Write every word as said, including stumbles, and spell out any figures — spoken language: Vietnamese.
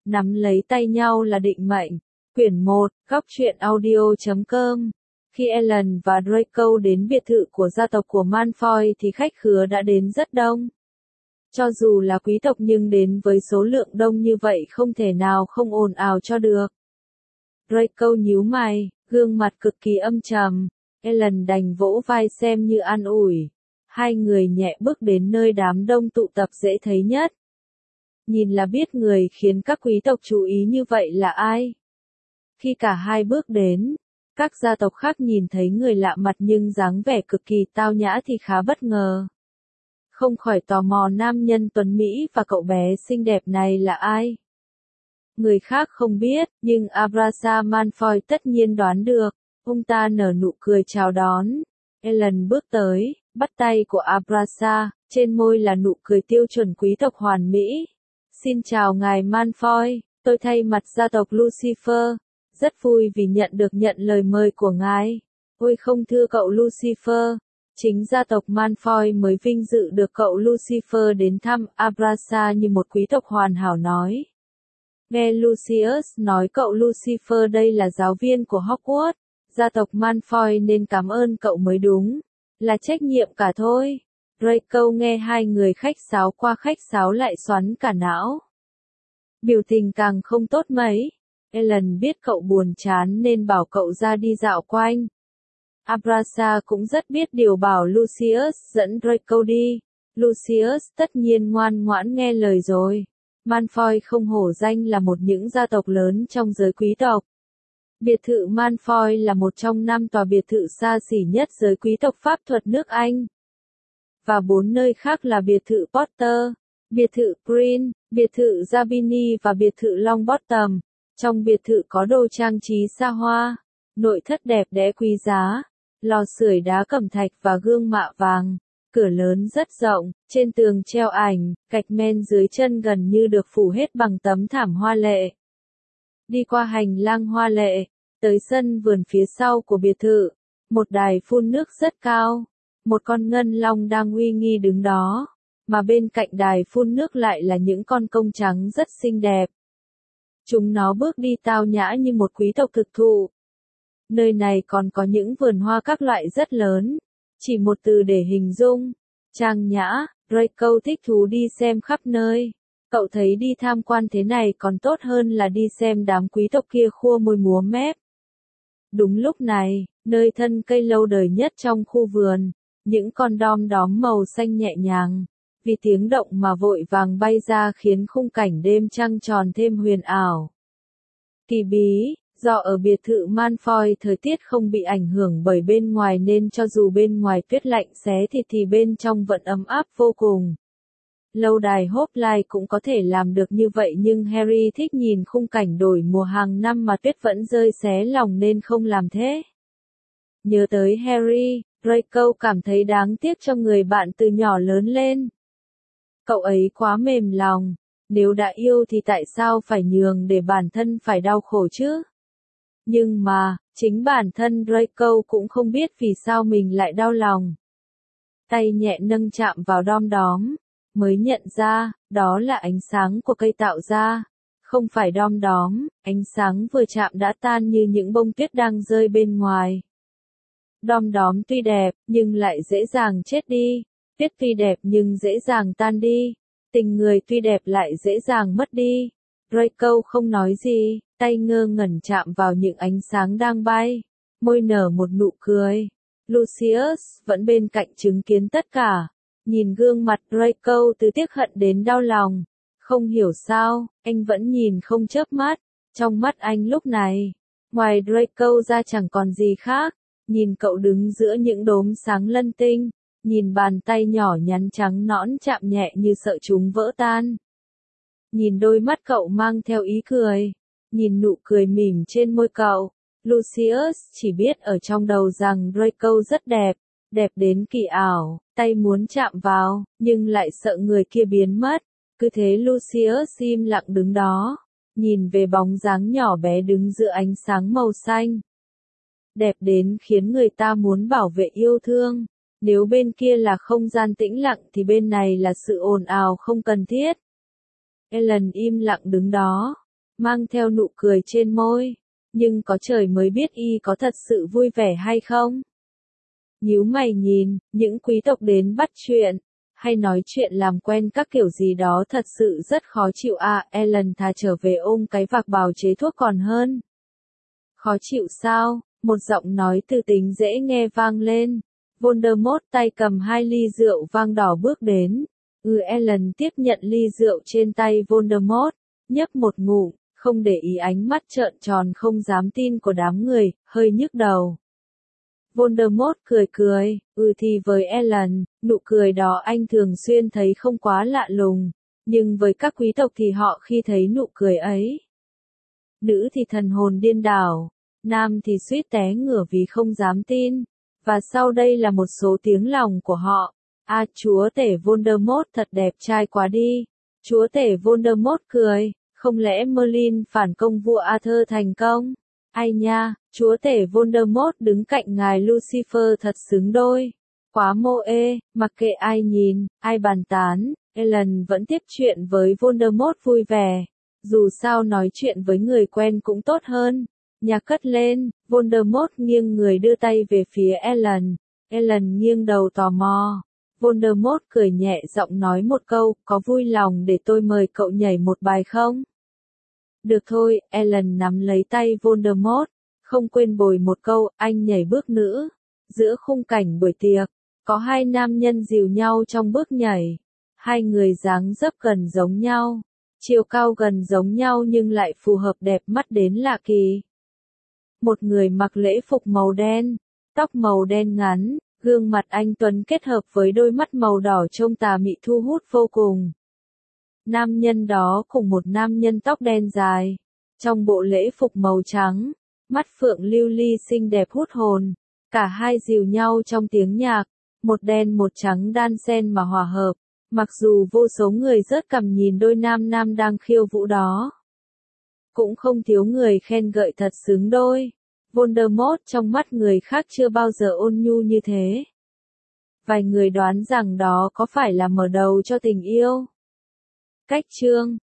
Nắm lấy tay nhau là định mệnh. Quyển một, góc truyện audio chấm com. Khi Ellen và Draco đến biệt thự của gia tộc của Malfoy thì khách khứa đã đến rất đông. Cho dù là quý tộc nhưng đến với số lượng đông như vậy không thể nào không ồn ào cho được. Draco nhíu mày, gương mặt cực kỳ âm trầm. Ellen đành vỗ vai xem như an ủi. Hai người nhẹ bước đến nơi đám đông tụ tập dễ thấy nhất. Nhìn là biết người khiến các quý tộc chú ý như vậy là ai. Khi cả hai bước đến, các gia tộc khác nhìn thấy người lạ mặt nhưng dáng vẻ cực kỳ tao nhã thì khá bất ngờ. Không khỏi tò mò nam nhân tuấn Mỹ và cậu bé xinh đẹp này là ai. Người khác không biết, nhưng Abrasa Malfoy tất nhiên đoán được. Ông ta nở nụ cười chào đón. Ellen bước tới, bắt tay của Abrasa, trên môi là nụ cười tiêu chuẩn quý tộc hoàn mỹ. Xin chào ngài Malfoy, tôi thay mặt gia tộc Lucifer. Rất vui vì nhận được nhận lời mời của ngài. Ôi không thưa cậu Lucifer. Chính gia tộc Malfoy mới vinh dự được cậu Lucifer đến thăm. Abrasa như một quý tộc hoàn hảo nói. Nghe Lucius nói cậu Lucifer đây là giáo viên của Hogwarts. Gia tộc Malfoy nên cảm ơn cậu mới đúng. Là trách nhiệm cả thôi. Draco nghe hai người khách sáo qua khách sáo lại xoắn cả não. Biểu tình càng không tốt mấy. Ellen biết cậu buồn chán nên bảo cậu ra đi dạo quanh. Abrasa cũng rất biết điều bảo Lucius dẫn Draco đi. Lucius tất nhiên ngoan ngoãn nghe lời rồi. Malfoy không hổ danh là một những gia tộc lớn trong giới quý tộc. Biệt thự Malfoy là một trong năm tòa biệt thự xa xỉ nhất giới quý tộc pháp thuật nước Anh. Và bốn nơi khác là biệt thự Potter, biệt thự Green, biệt thự Zabini và biệt thự Longbottom. Trong biệt thự có đồ trang trí xa hoa, nội thất đẹp đẽ quý giá, lò sưởi đá cẩm thạch và gương mạ vàng. Cửa lớn rất rộng, trên tường treo ảnh, gạch men dưới chân gần như được phủ hết bằng tấm thảm hoa lệ. Đi qua hành lang hoa lệ, tới sân vườn phía sau của biệt thự, một đài phun nước rất cao, một con ngân long đang uy nghi đứng đó, mà bên cạnh đài phun nước lại là những con công trắng rất xinh đẹp. Chúng nó bước đi tao nhã như một quý tộc thực thụ. Nơi này còn có những vườn hoa các loại rất lớn, chỉ một từ để hình dung, trang nhã. Draco thích thú đi xem khắp nơi. Cậu thấy đi tham quan thế này còn tốt hơn là đi xem đám quý tộc kia khua môi múa mép. Đúng lúc này, nơi thân cây lâu đời nhất trong khu vườn, những con đom đóm màu xanh nhẹ nhàng, vì tiếng động mà vội vàng bay ra khiến khung cảnh đêm trăng tròn thêm huyền ảo. Kỳ bí, do ở biệt thự Malfoy thời tiết không bị ảnh hưởng bởi bên ngoài nên cho dù bên ngoài tuyết lạnh xé thịt thì bên trong vẫn ấm áp vô cùng. Lâu đài Hoplite cũng có thể làm được như vậy nhưng Harry thích nhìn khung cảnh đổi mùa hàng năm mà tuyết vẫn rơi xé lòng nên không làm thế. Nhớ tới Harry, Draco cảm thấy đáng tiếc cho người bạn từ nhỏ lớn lên. Cậu ấy quá mềm lòng, nếu đã yêu thì tại sao phải nhường để bản thân phải đau khổ chứ? Nhưng mà, chính bản thân Draco cũng không biết vì sao mình lại đau lòng. Tay nhẹ nâng chạm vào đom đóm, mới nhận ra, đó là ánh sáng của cây tạo ra. Không phải đom đóm, ánh sáng vừa chạm đã tan như những bông tuyết đang rơi bên ngoài. Đom đóm tuy đẹp, nhưng lại dễ dàng chết đi. Tuyết tuy đẹp nhưng dễ dàng tan đi. Tình người tuy đẹp lại dễ dàng mất đi. Draco không nói gì, tay ngơ ngẩn chạm vào những ánh sáng đang bay. Môi nở một nụ cười. Lucius vẫn bên cạnh chứng kiến tất cả. Nhìn gương mặt Draco từ tiếc hận đến đau lòng. Không hiểu sao, anh vẫn nhìn không chớp mắt. Trong mắt anh lúc này, ngoài Draco ra chẳng còn gì khác. Nhìn cậu đứng giữa những đốm sáng lân tinh. Nhìn bàn tay nhỏ nhắn trắng nõn chạm nhẹ như sợ chúng vỡ tan. Nhìn đôi mắt cậu mang theo ý cười. Nhìn nụ cười mỉm trên môi cậu. Lucius chỉ biết ở trong đầu rằng Draco rất đẹp. Đẹp đến kỳ ảo, tay muốn chạm vào, nhưng lại sợ người kia biến mất. Cứ thế Lucius im lặng đứng đó. Nhìn về bóng dáng nhỏ bé đứng giữa ánh sáng màu xanh. Đẹp đến khiến người ta muốn bảo vệ yêu thương. Nếu bên kia là không gian tĩnh lặng thì bên này là sự ồn ào không cần thiết. Ellen im lặng đứng đó, mang theo nụ cười trên môi. Nhưng có trời mới biết y có thật sự vui vẻ hay không. Nhíu mày nhìn, những quý tộc đến bắt chuyện, hay nói chuyện làm quen các kiểu gì đó thật sự rất khó chịu à, Ellen thà trở về ôm cái vạc bào chế thuốc còn hơn. Khó chịu sao? Một giọng nói từ tính dễ nghe vang lên. Voldemort tay cầm hai ly rượu vang đỏ bước đến. Ừ, Ellen tiếp nhận ly rượu trên tay Voldemort, nhấp một ngụm, không để ý ánh mắt trợn tròn không dám tin của đám người, hơi nhức đầu. Voldemort cười cười, ừ thì với Ellen, nụ cười đó anh thường xuyên thấy không quá lạ lùng, nhưng với các quý tộc thì họ khi thấy nụ cười ấy. Nữ thì thần hồn điên đảo, nam thì suýt té ngửa vì không dám tin, và sau đây là một số tiếng lòng của họ. À, chúa tể Voldemort thật đẹp trai quá đi. Chúa tể Voldemort cười, không lẽ Merlin phản công vua Arthur thành công? Ai nha, chúa tể Voldemort đứng cạnh ngài Lucifer thật xứng đôi. Quá mô ê, mặc kệ ai nhìn, ai bàn tán, Ellen vẫn tiếp chuyện với Voldemort vui vẻ. Dù sao nói chuyện với người quen cũng tốt hơn. Nhạc cất lên, Voldemort nghiêng người đưa tay về phía Ellen. Ellen nghiêng đầu tò mò. Voldemort cười nhẹ giọng nói một câu, có vui lòng để tôi mời cậu nhảy một bài không? Được thôi, Ellen nắm lấy tay Voldemort, không quên bồi một câu, anh nhảy bước nữa. Giữa khung cảnh buổi tiệc, có hai nam nhân dìu nhau trong bước nhảy. Hai người dáng dấp gần giống nhau, chiều cao gần giống nhau nhưng lại phù hợp đẹp mắt đến lạ kỳ. Một người mặc lễ phục màu đen, tóc màu đen ngắn, gương mặt anh tuấn kết hợp với đôi mắt màu đỏ trông tà mị thu hút vô cùng. Nam nhân đó cùng một nam nhân tóc đen dài, trong bộ lễ phục màu trắng, mắt phượng lưu ly xinh đẹp hút hồn, cả hai dìu nhau trong tiếng nhạc, một đen một trắng đan xen mà hòa hợp, mặc dù vô số người rớt cằm nhìn đôi nam nam đang khiêu vũ đó. Cũng không thiếu người khen ngợi thật xứng đôi. Voldemort trong mắt người khác chưa bao giờ ôn nhu như thế. Vài người đoán rằng đó có phải là mở đầu cho tình yêu. Cách chương